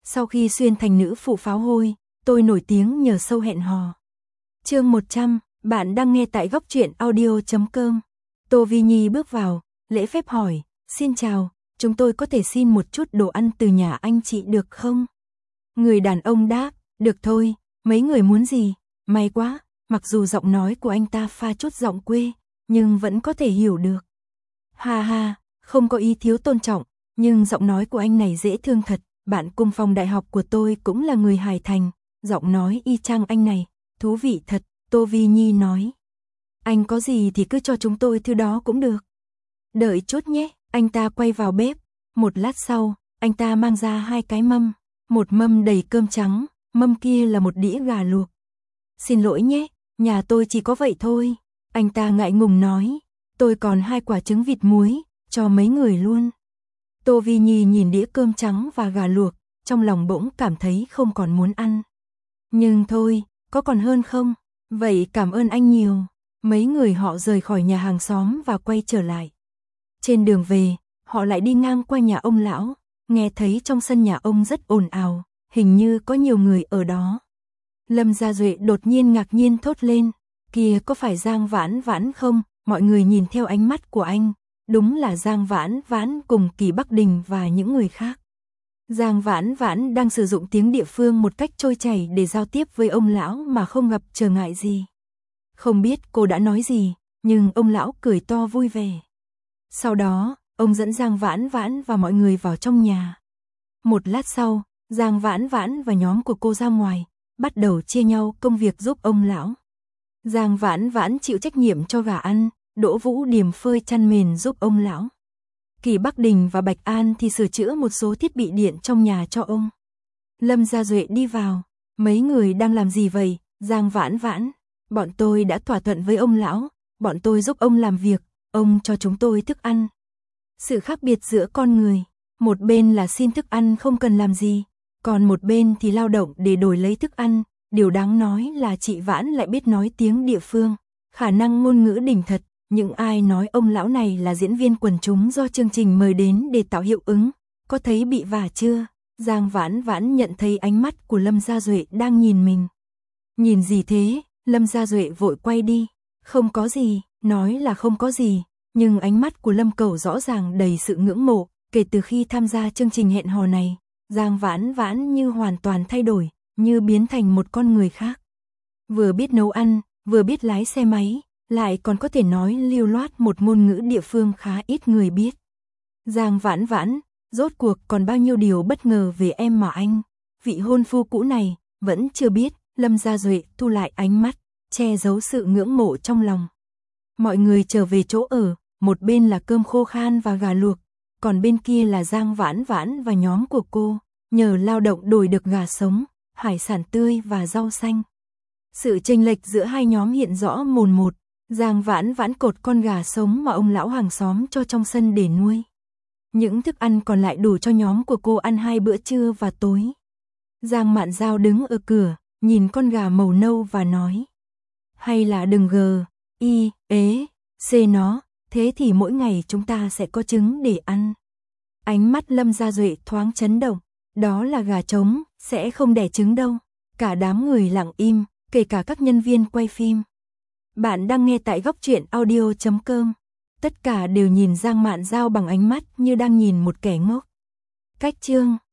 Sau khi xuyên thành nữ phụ pháo hôi, tôi nổi tiếng nhờ show hẹn hò. Chương 100, bạn đang nghe tại góc truyện audio.com. Tô Vi Nhi bước vào, lễ phép hỏi, xin chào, chúng tôi có thể xin một chút đồ ăn từ nhà anh chị được không? Người đàn ông đáp, được thôi, mấy người muốn gì? May quá, mặc dù giọng nói của anh ta pha chút giọng quê, nhưng vẫn có thể hiểu được. Ha ha, không có ý thiếu tôn trọng, nhưng giọng nói của anh này dễ thương thật, bạn cùng phòng đại học của tôi cũng là người Hải Thành, giọng nói y chang anh này, thú vị thật, Tô Vi Nhi nói. Anh có gì thì cứ cho chúng tôi thứ đó cũng được. Đợi chút nhé, anh ta quay vào bếp, một lát sau, anh ta mang ra 2 cái mâm, một mâm đầy cơm trắng, mâm kia là một đĩa gà luộc. Xin lỗi nhé, nhà tôi chỉ có vậy thôi, anh ta ngại ngùng nói, tôi còn 2 quả trứng vịt muối, cho mấy người luôn. Tô Vi Nhi nhìn đĩa cơm trắng và gà luộc, trong lòng bỗng cảm thấy không còn muốn ăn. Nhưng thôi, có còn hơn không? Vậy cảm ơn anh nhiều. Mấy người họ rời khỏi nhà hàng xóm và quay trở lại. Trên đường về, họ lại đi ngang qua nhà ông lão, nghe thấy trong sân nhà ông rất ồn ào, hình như có nhiều người ở đó. Lâm Gia Duệ đột nhiên ngạc nhiên thốt lên, kìa có phải Giang Vãn Vãn không? Mọi người nhìn theo ánh mắt của anh, đúng là Giang Vãn Vãn cùng Kỳ Bắc Đình và những người khác. Giang Vãn Vãn đang sử dụng tiếng địa phương một cách trôi chảy để giao tiếp với ông lão mà không gặp trở ngại gì. Không biết cô đã nói gì, nhưng ông lão cười to vui vẻ. Sau đó, ông dẫn Giang Vãn Vãn và mọi người vào trong nhà. Một lát sau, Giang Vãn Vãn và nhóm của cô ra ngoài, bắt đầu chia nhau công việc giúp ông lão. Giang Vãn Vãn chịu trách nhiệm cho gà ăn, Đỗ Vũ Điềm phơi chăn mền giúp ông lão. Kỳ Bắc Đình và Bạch An thì sửa chữa một số thiết bị điện trong nhà cho ông. Lâm Gia Duệ đi vào, mấy người đang làm gì vậy? Giang Vãn Vãn, bọn tôi đã thỏa thuận với ông lão, bọn tôi giúp ông làm việc, ông cho chúng tôi thức ăn. Sự khác biệt giữa con người, một bên là xin thức ăn không cần làm gì, còn một bên thì lao động để đổi lấy thức ăn. Điều đáng nói là chị Vãn lại biết nói tiếng địa phương, khả năng ngôn ngữ đỉnh thật. Những ai nói ông lão này là diễn viên quần chúng do chương trình mời đến để tạo hiệu ứng, có thấy bị vả chưa? Giang Vãn Vãn nhận thấy ánh mắt của Lâm Gia Duệ đang nhìn mình. Nhìn gì thế? Lâm Gia Duệ vội quay đi. Không có gì, nói là không có gì, nhưng ánh mắt của Lâm Cẩu rõ ràng đầy sự ngưỡng mộ. Kể từ khi tham gia chương trình hẹn hò này, Giang Vãn Vãn như hoàn toàn thay đổi, như biến thành một con người khác. Vừa biết nấu ăn, vừa biết lái xe máy, lại còn có thể nói lưu loát một ngôn ngữ địa phương khá ít người biết. Giang Vãn Vãn, rốt cuộc còn bao nhiêu điều bất ngờ về em mà anh, vị hôn phu cũ này, vẫn chưa biết. Lâm Gia Duệ thu lại ánh mắt, che giấu sự ngưỡng mộ trong lòng. Mọi người trở về chỗ ở, một bên là cơm khô khan và gà luộc, còn bên kia là Giang Vãn Vãn và nhóm của cô, nhờ lao động đổi được gà sống, hải sản tươi và rau xanh. Sự chênh lệch giữa hai nhóm hiện rõ mồn một. Giang Vãn Vãn cột con gà sống mà ông lão hàng xóm cho trong sân để nuôi. Những thức ăn còn lại đủ cho nhóm của cô ăn 2 bữa trưa và tối. Giang Mạn Giao đứng ở cửa, nhìn con gà màu nâu và nói. Hay là đừng c nó, thế thì mỗi ngày chúng ta sẽ có trứng để ăn. Ánh mắt Lâm Gia Duệ thoáng chấn động, đó là gà trống, sẽ không đẻ trứng đâu. Cả đám người lặng im, kể cả các nhân viên quay phim. Bạn đang nghe tại góc truyện audio.com. Tất cả đều nhìn Giang Mạn Giao bằng ánh mắt như đang nhìn một kẻ ngốc. Cách chương